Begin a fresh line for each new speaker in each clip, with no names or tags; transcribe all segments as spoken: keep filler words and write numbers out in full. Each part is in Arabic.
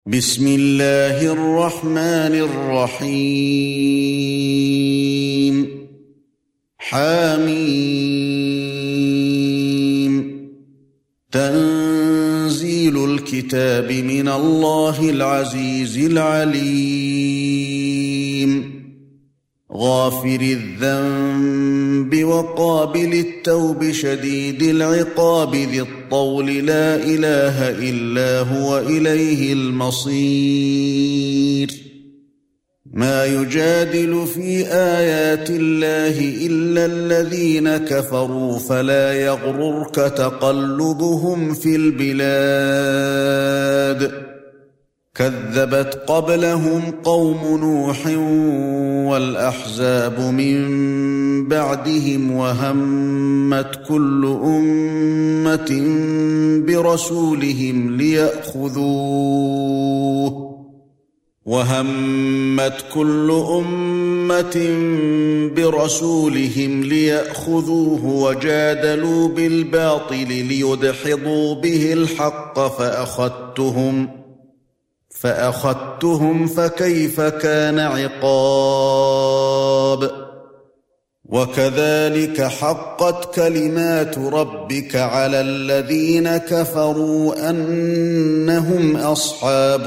بسم الله الرحمن الرحيم حميم تنزيل الكتاب من الله العزيز العليم غافر الذنب وقابل التوب شديد العقاب ذي الطول لا إله إلا هو إليه المصير ما يجادل في آيات الله إلا الذين كفروا فلا يغررك تقلبهم في البلاد كذبت قبلهم قوم نوح والأحزاب من بعدهم وهمت كل أمة برسولهم ليأخذوه وهمت كل أمة برسولهم ليأخذوه وجادلوا بالباطل ليدحضوا به الحق فأخذتهم فأخذتهم فكيف كان عقاب وكذلك حقت كلمات ربك على الذين كفروا أنهم أصحاب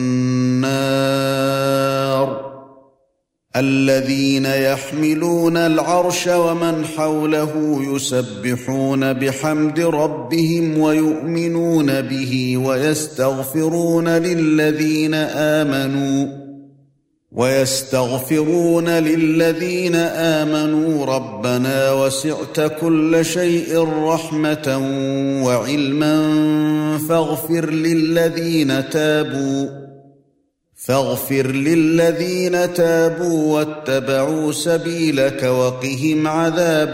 النار الذين يحملون العرش ومن حوله يسبحون بحمد ربهم ويؤمنون به ويستغفرون للذين آمنوا ويستغفرون للذين آمنوا ربنا وسعت كل شيء رحمة وعلما فاغفر للذين تابوا فاغفر للذين تابوا واتبعوا سبيلك وقهم عذاب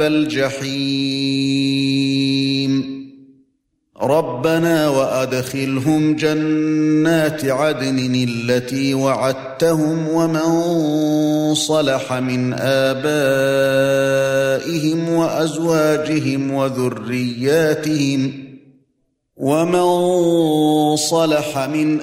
الجحيم ربنا وأدخلهم جنات عدن التي وعدتهم ومن صلح من آبائهم وأزواجهم وذرياتهم ومن صلح من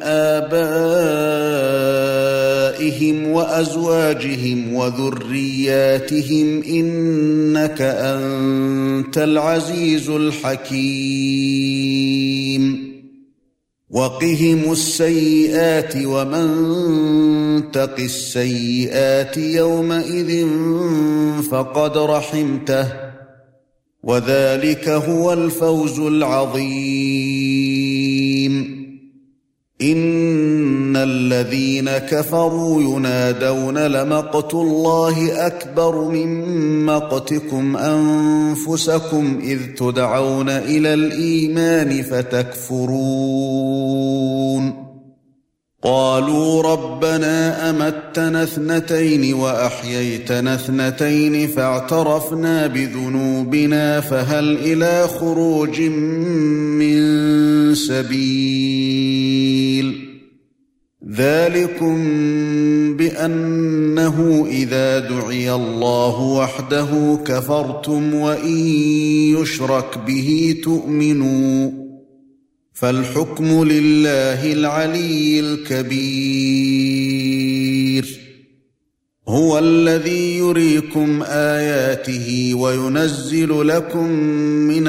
آبائهم وأزواجهم وذرياتهم إنك أنت العزيز الحكيم وقهم السيئات ومن تق السيئات يومئذ فقد رحمته وذلك هو الفوز العظيم إن الذين كفروا ينادون لمقت الله أكبر من مقتكم أنفسكم إذ تدعون إلى الإيمان فتكفرون قالوا ربنا أمتنا اثنتين وأحييتنا اثنتين فاعترفنا بذنوبنا فهل إلى خروج من سبيل ذلكم بأنه إذا دعي الله وحده كفرتم وإن يشرك به تؤمنوا فالحكم لله العلي الكبير هو الذي يريكم آياته وينزل لكم من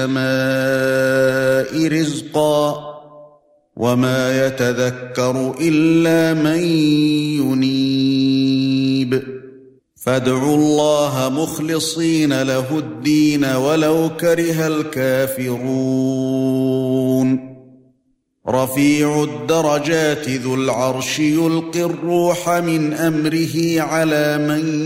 السماء رزقا وما يتذكر إلا من ينيب فادعوا الله مخلصين له الدين ولو كره الكافرون رفيع الدرجات ذو العرش يلقي الروح من أمره على من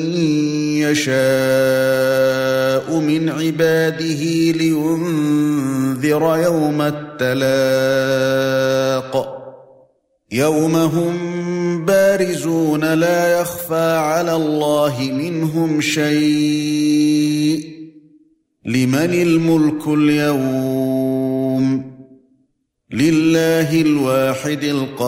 يشاء من عباده لينذر يوم التلاق يوم هم بارزون لا يخفى على الله منهم شيء لمن الملك اليوم لله الواحد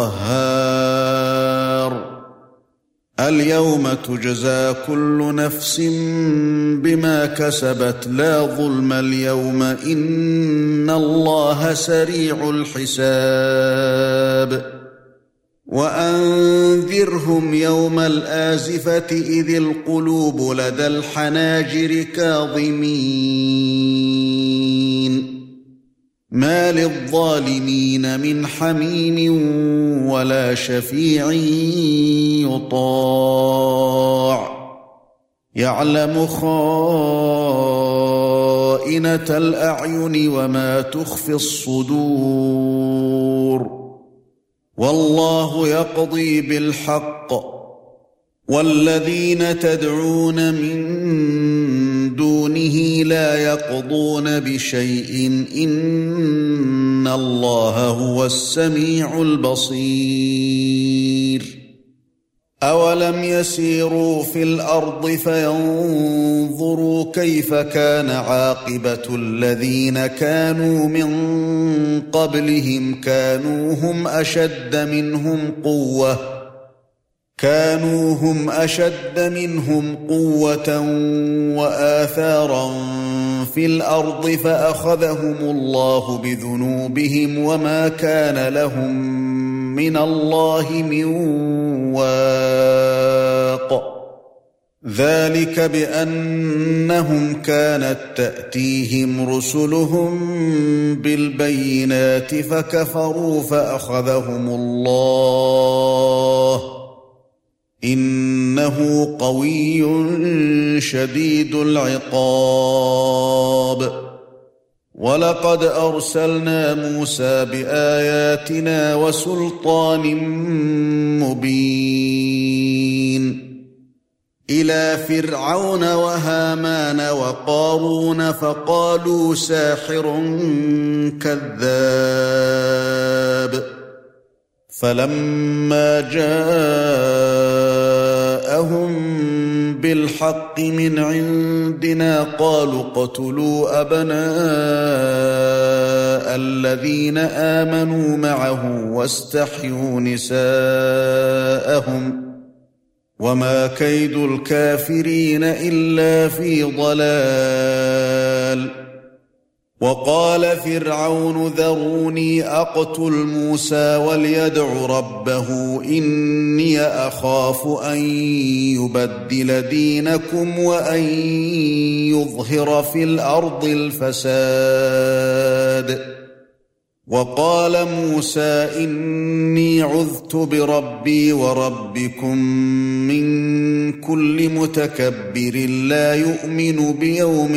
القهار اليوم تجزى كل نفس بما كسبت لا ظلم اليوم إن الله سريع الحساب وأنذرهم يوم الآزفة إذ القلوب لدى الحناجر كاظمين ما للظالمين من حميم ولا شفيع يطاع يعلم خائنة الأعين وما تخفي الصدور والله يقضي بالحق والذين تدعون من دونه لا يقضون بشيء إن الله هو السميع البصير أولم يسيروا في الأرض فينظروا كيف كان عاقبة الذين كانوا من قبلهم كانوا هم أشد منهم قوة كانوا هم أشد منهم قوة وآثارا في الأرض فأخذهم الله بذنوبهم وما كان لهم من الله من واق ذلك بأنهم كانت تأتيهم رسلهم بالبينات فكفروا فأخذهم الله إنه قوي شديد العقاب ولقد أرسلنا موسى بآياتنا وسلطان مبين إلى فرعون وهامان وقارون فقالوا ساحر كذاب فلما جاءهم بالحق من عندنا قالوا اقتلوا أبناء الذين آمنوا معه واستحيوا نساءهم وما كيد الكافرين إلا في ضلال وقال فرعون ذروني أقتل موسى وليدع ربه إني أخاف أن يبدل دينكم وأن يظهر في الأرض الفساد وقال موسى إني عذت بربي وربكم من كل متكبر لا يؤمن بيوم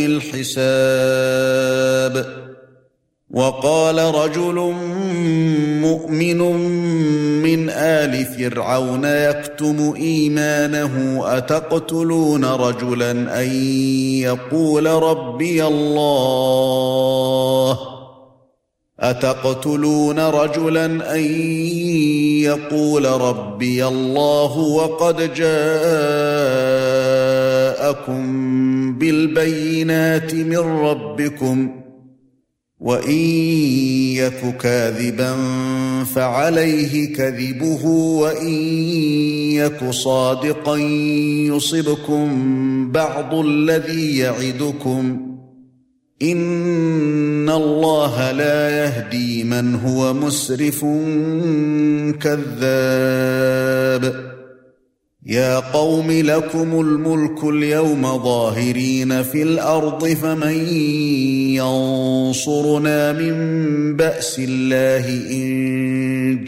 الحساب وقال رجل مؤمن من آل فرعون يكتم إيمانه أتقتلون رجلا أن يقول ربي الله أتقتلون رجلا أن يقول ربي الله وقد جاءكم بالبينات من ربكم وإن يك كاذبا فعليه كذبه وإن يك صادقا يصبكم بعض الذي يعدكم إن الله لا يهدي من هو مسرف كذاب يا قوم لكم الملك اليوم ظاهرين في الأرض فمن ينصرنا من بأس الله إن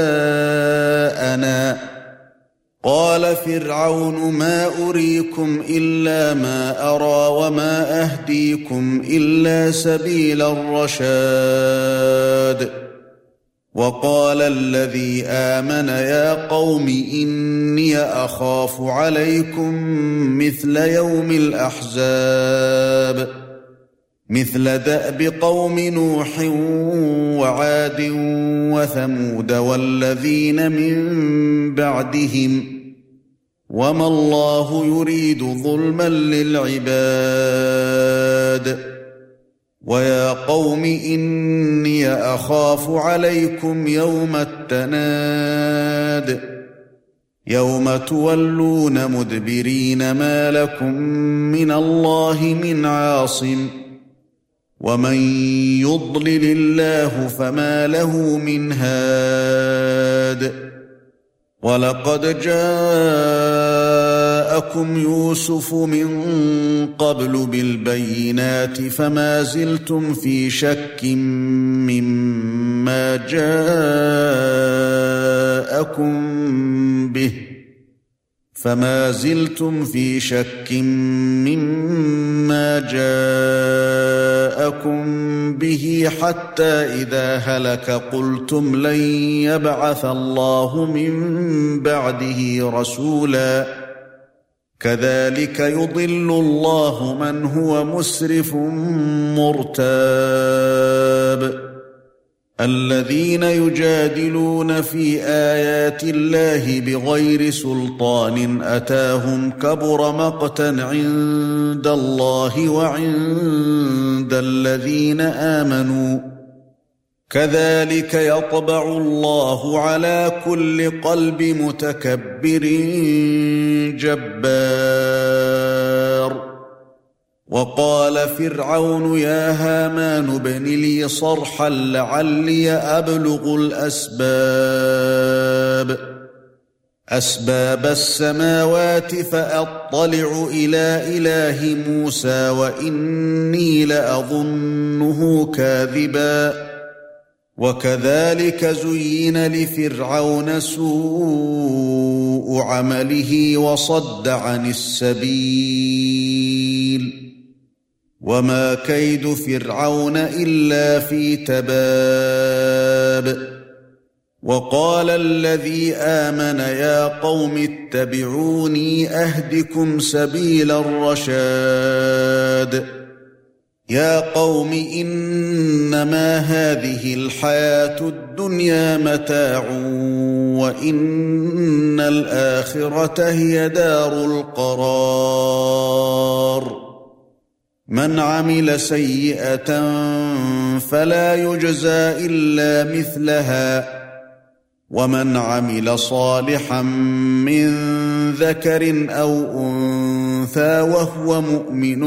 جاءنا قال فرعون ما أريكم إلا ما أرى وما أهديكم إلا سبيل الرشاد وقال الذي آمن يا قوم إني أخاف عليكم مثل يوم الأحزاب مثل دأب قوم نوح وعاد وثمود والذين من بعدهم وما الله يريد ظلما للعباد ويا قوم إني أخاف عليكم يوم التناد يوم تولون مدبرين ما لكم من الله من عاصم ومن يضلل الله فما له من هاد وَلَقَدْ جَاءَكُمْ يُوسُفُ مِنْ قَبْلُ بِالْبَيِّنَاتِ فَمَا زِلْتُمْ فِي شَكٍّ مِّمَّا جَاءَكُمْ بِهِ فَمَا زِلْتُمْ فِي شَكٍّ مِّمَّا جَاءَكُمْ بِهِ حَتَّى إِذَا هَلَكَ قُلْتُمْ لَن يَبْعَثَ اللَّهُ مِن بَعْدِهِ رَسُولًا كَذَلِكَ يُضِلُّ اللَّهُ مَنْ هُوَ مُسْرِفٌ مُرْتَابٌ الَّذِينَ يُجَادِلُونَ في آيَاتِ اللَّهِ بِغَيْرِ سُلْطَانٍ أَتَاهُمْ كَبُرَ مَقْتًا عِندَ اللَّهِ وَعِندَ الَّذِينَ آمَنُوا كَذَلِكَ يَطْبَعُ اللَّهُ عَلَى كُلِّ قَلْبِ مُتَكَبِّرٍ جَبَّارٍ وَقَالَ فِرْعَوْنُ يَا هَامَانُ ابْنِ لِي صَرْحًا لَعَلِّي أَبْلُغُ الْأَسْبَابَ أَسْبَابَ السَّمَاوَاتِ فَأَطَّلِعُ إِلَى إِلَٰهِ مُوسَى وَإِنِّي لَأَظُنُّهُ كَاذِبًا وَكَذَلِكَ زُيِّنَ لِفِرْعَوْنَ سُوءُ عَمَلِهِ وَصَدَّ عَنِ السَّبِيلِ وَمَا كَيْدُ فِرْعَوْنَ إِلَّا فِي تَبَابٍ وَقَالَ الَّذِي آمَنَ يَا قَوْمِ اتَّبِعُونِي أَهْدِكُمْ سَبِيلَ الرَّشَادِ يَا قَوْمِ إِنَّمَا هَذِهِ الْحَيَاةُ الدُّنْيَا مَتَاعٌ وَإِنَّ الْآخِرَةَ هِيَ دَارُ الْقَرَارِ مَنْ عَمِلَ سَيِّئَةً فَلَا يُجْزَى إِلَّا مِثْلَهَا وَمَنْ عَمِلَ صَالِحًا مِّن ذَكَرٍ أَوْ أُنثَىٰ وَهُوَ مُؤْمِنٌ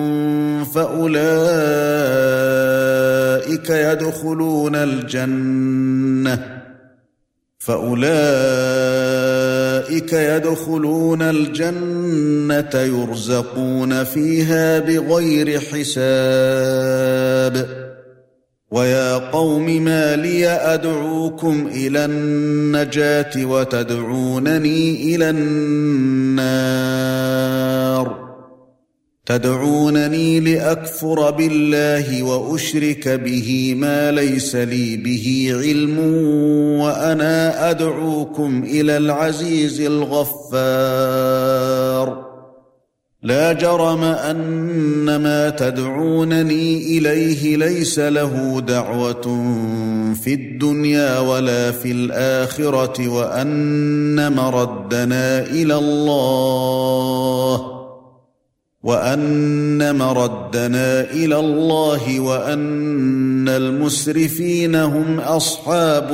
فَأُولَٰئِكَ يَدْخُلُونَ الْجَنَّةَ فَأُولَٰئِكَ يَدْخُلُونَ الْجَنَّةَ يُرْزَقُونَ فِيهَا بِغَيْرِ حِسَابٍ وَيَا قَوْمِ مَا لِيَ أَدْعُوكُمْ إِلَى النَّجَاةِ وَتَدْعُونَنِي إِلَى النَّارِ تَدْعُونَنِي لِأَكْفُرَ بِاللَّهِ وَأُشْرِكَ بِهِ مَا لَيْسَ لِي بِهِ عِلْمٌ وَأَنَا أَدْعُوكُمْ إِلَى الْعَزِيزِ الْغَفَّارِ لا جرم أن ما تدعونني إليه ليس له دعوة في الدنيا ولا في الآخرة وأن مردنا إلى الله وأن مردنا إلى الله وأن المسرفين هم أصحاب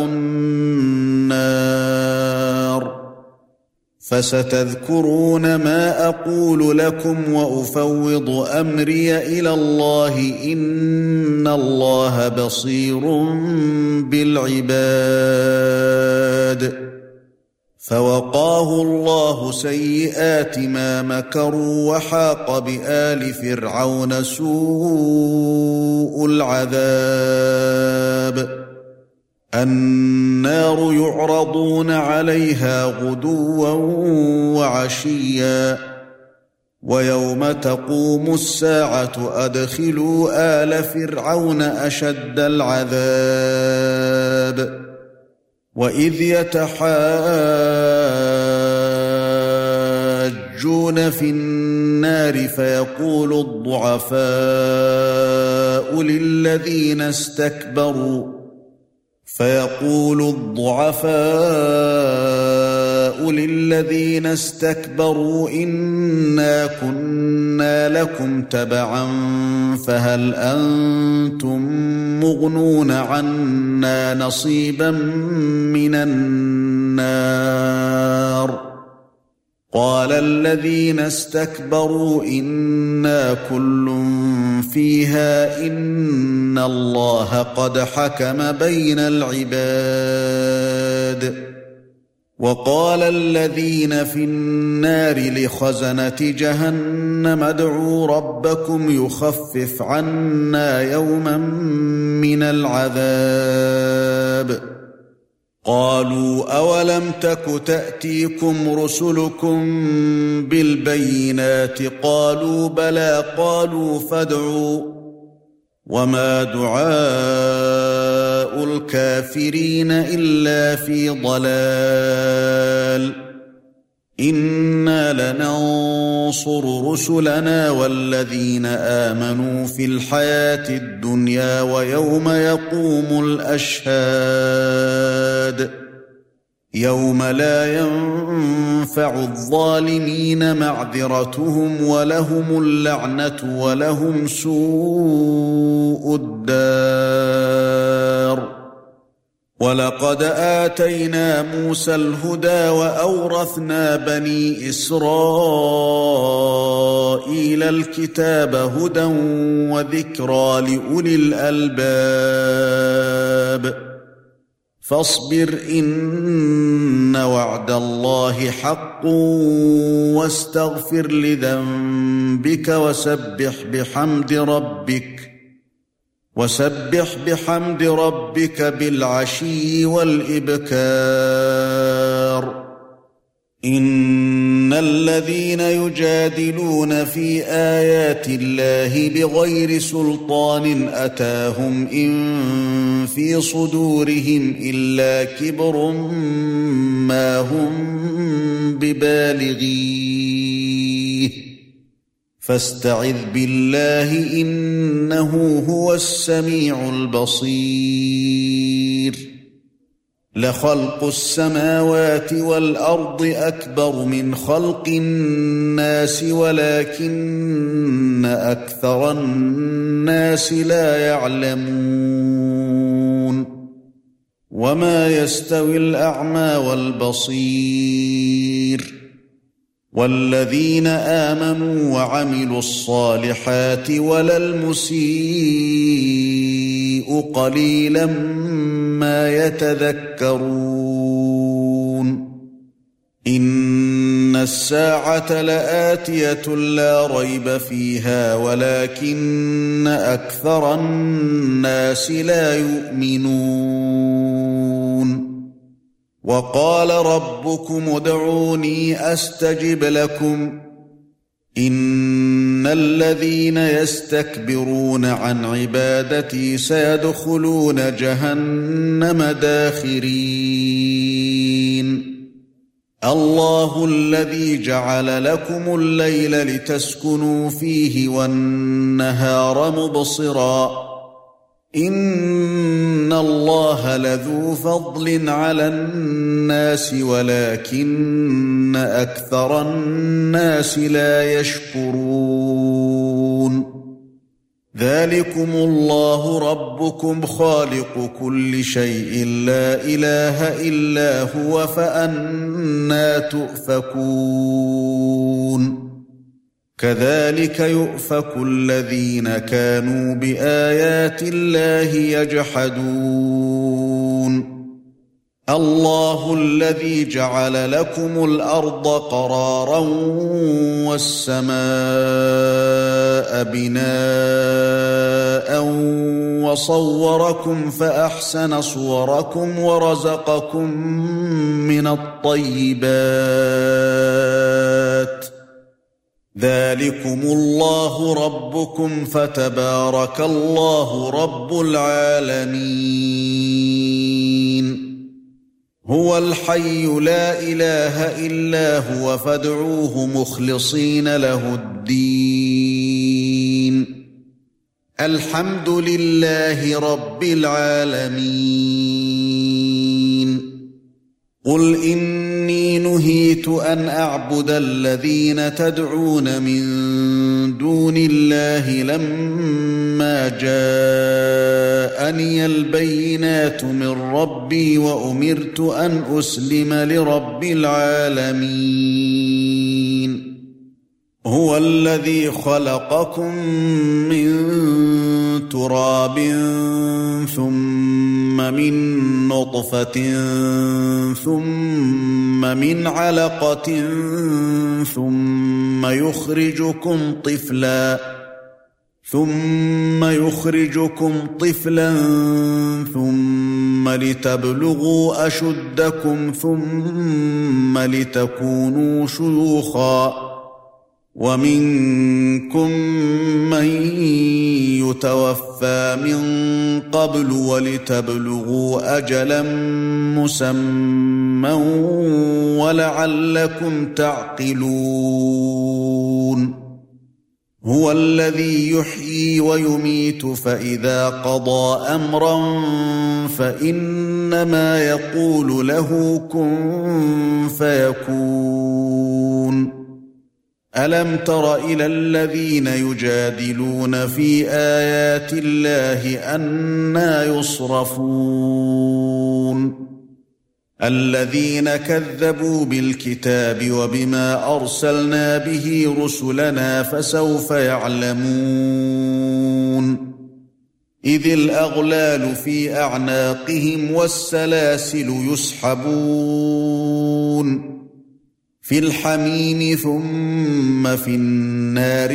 النار فستذكرون ما أقول لكم وأفوض أمري إلى الله إن الله بصير بالعباد فوقاه الله سيئات ما مكروا وحاق بآل فرعون سوء العذاب النار يعرضون عليها غدوا وعشيا ويوم تقوم الساعة أدخلوا آل فرعون أشد العذاب وإذ يتحاجون في النار فيقول الضعفاء للذين استكبروا فيقول الضعفاء للذين استكبروا إنا كنا لكم تبعا فهل أنتم مغنون عنا نصيبا من النار قال الذين استكبروا إنا كل فيها إن الله قد حكم بين العباد وقال الذين في النار لخزنة جهنم ادعوا ربكم يخفف عنا يوما من العذاب قالوا أولم تك تأتيكم رسلكم بالبينات قالوا بلى قالوا فادعوا وما دعاء الكافرين إلا في ضلال إنا لننصر رسلنا والذين آمنوا في الحياة الدنيا ويوم يقوم الأشهاد يوم لا ينفع الظالمين معذرتهم ولهم اللعنة ولهم سوء الدار ولقد آتينا موسى الهدى وأورثنا بني إسرائيل الكتاب هدى وذكرى لأولي الألباب فاصبر إن وعد الله حق واستغفر لذنبك وسبح بحمد ربك وسبح بحمد ربك بالعشي والإبكار إن الذين يجادلون في آيات الله بغير سلطان أتاهم إن في صدورهم إلا كبر ما هم ببالغيه فاستعذ بالله إنه هو السميع البصير لخلق السماوات والأرض أكبر من خلق الناس ولكن أكثر الناس لا يعلمون وما يستوي الأعمى والبصير والذين آمنوا وعملوا الصالحات ولا المسيء قليلا ما يتذكرون إن الساعة لآتية لا ريب فيها ولكن أكثر الناس لا يؤمنون وقال ربكم ادعوني أستجب لكم إن الذين يستكبرون عن عبادتي سيدخلون جهنم داخرين الله الذي جعل لكم الليل لتسكنوا فيه والنهار مبصرا إن الله لذو فضل على الناس ولكن أكثر الناس لا يشكرون ذلكم الله ربكم خالق كل شيء لا إله إلا هو فأنى تؤفكون كذلك يؤفك الذين كانوا بآيات الله يجحدون الله الذي جعل لكم الأرض قرارا والسماء بناء وصوركم فأحسن صوركم ورزقكم من الطيبات ذلكم الله ربكم فتبارك الله رب العالمين هو الحي لا إله إلا هو فادعوه مخلصين له الدين الحمد لله رب العالمين قل إني نهيت أن أعبد الذين تدعون من دون الله لما جاءني البينات من ربي وأمرت أن أسلم لرب العالمين هو الذي خلقكم من تراب ثم من نطفة ثم من علقة ثم يخرجكم طفلا ثم يخرجكم طفلا ثم لتبلغوا أشدكم ثم لتكونوا شيوخا ومنكم من يتوفى من قبل ولتبلغوا أجلا مسمى ولعلكم تعقلون هو الذي يحيي ويميت فإذا قضى أمرا فإنما يقول له كن فيكون ألم تر إلى الذين يجادلون في آيات الله أنى يصرفون الذين كذبوا بالكتاب وبما أرسلنا به رسلنا فسوف يعلمون إذ الأغلال في أعناقهم والسلاسل يسحبون في الحميم ثم في النار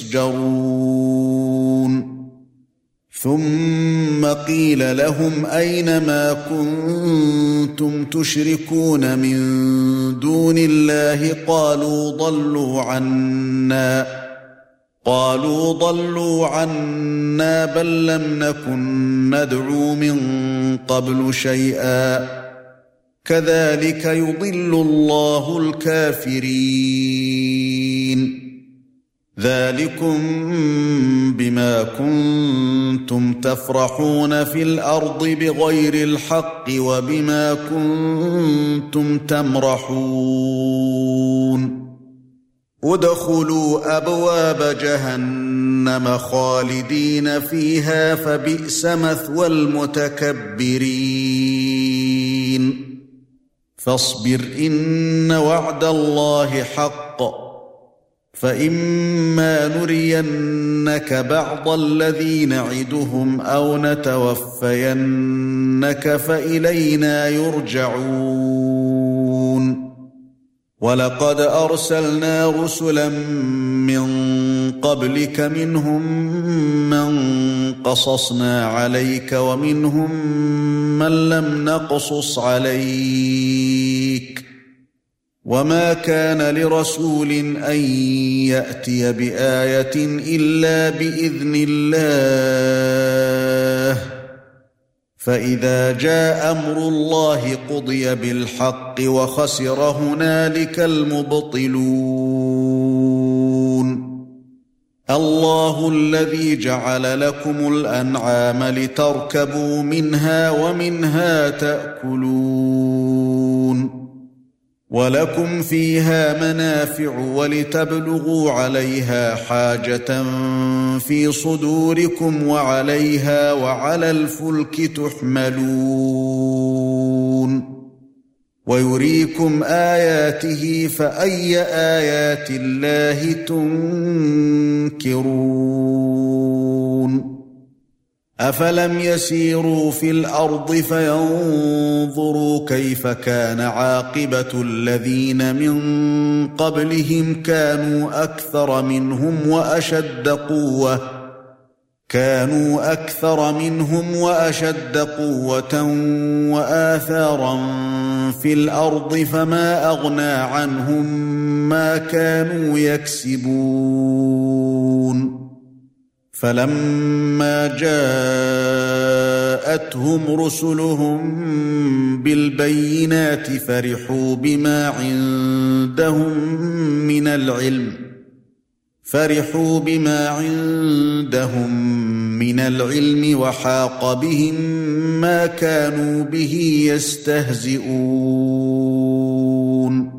يسجرون ثم قيل لهم أين ما كنتم تشركون من دون الله قالوا ضلوا عنا قالوا ضلوا عنا بل لم نكن ندعو من قبل شيئا كذلك يضل الله الكافرين ذلكم بما كنتم تفرحون في الأرض بغير الحق وبما كنتم تمرحون ادخلوا أبواب جهنم خالدين فيها فبئس مثوى المتكبرين فاصبر إن وعد الله حق فإما نرينك بعض الذي نعدهم أو نتوفينك فإلينا يرجعون ولقد أرسلنا رسلا من قبلك منهم من قصصنا عليك ومنهم من لم نقصص عليك وما كان لرسول أن يأتي بآية إلا بإذن الله فإذا جاء أمر الله قضي بالحق وخسر هنالك المبطلون الله الذي جعل لكم الأنعام لتركبوا منها ومنها تأكلون ولكم فيها منافع ولتبلغوا عليها حاجة في صدوركم وعليها وعلى الفلك تحملون ويريكم آياته فأي آيات الله تنكرون أفلم يسيروا في الأرض فينظروا كيف كان عاقبة الذين من قبلهم كانوا أكثر منهم وأشد قوة كانوا أكثر منهم وأشد قوة وآثارا في الأرض فما أغنى عنهم ما كانوا يكسبون فلما جاءتهم رسلهم بالبينات فرحوا بما عندهم من العلم فرحوا بما عندهم من العلم وحاق بهم ما كانوا به يستهزئون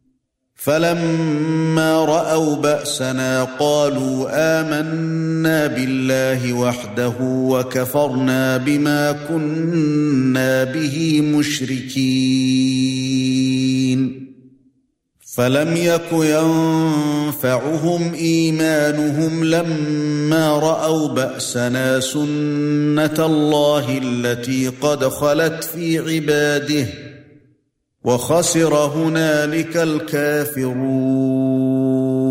فلما رأوا بأسنا قالوا آمنا بالله وحده وكفرنا بما كنا به مشركين فلم يك ينفعهم إيمانهم لما رأوا بأسنا سنة الله التي قد خلت في عباده وخسر هنالك الكافرون.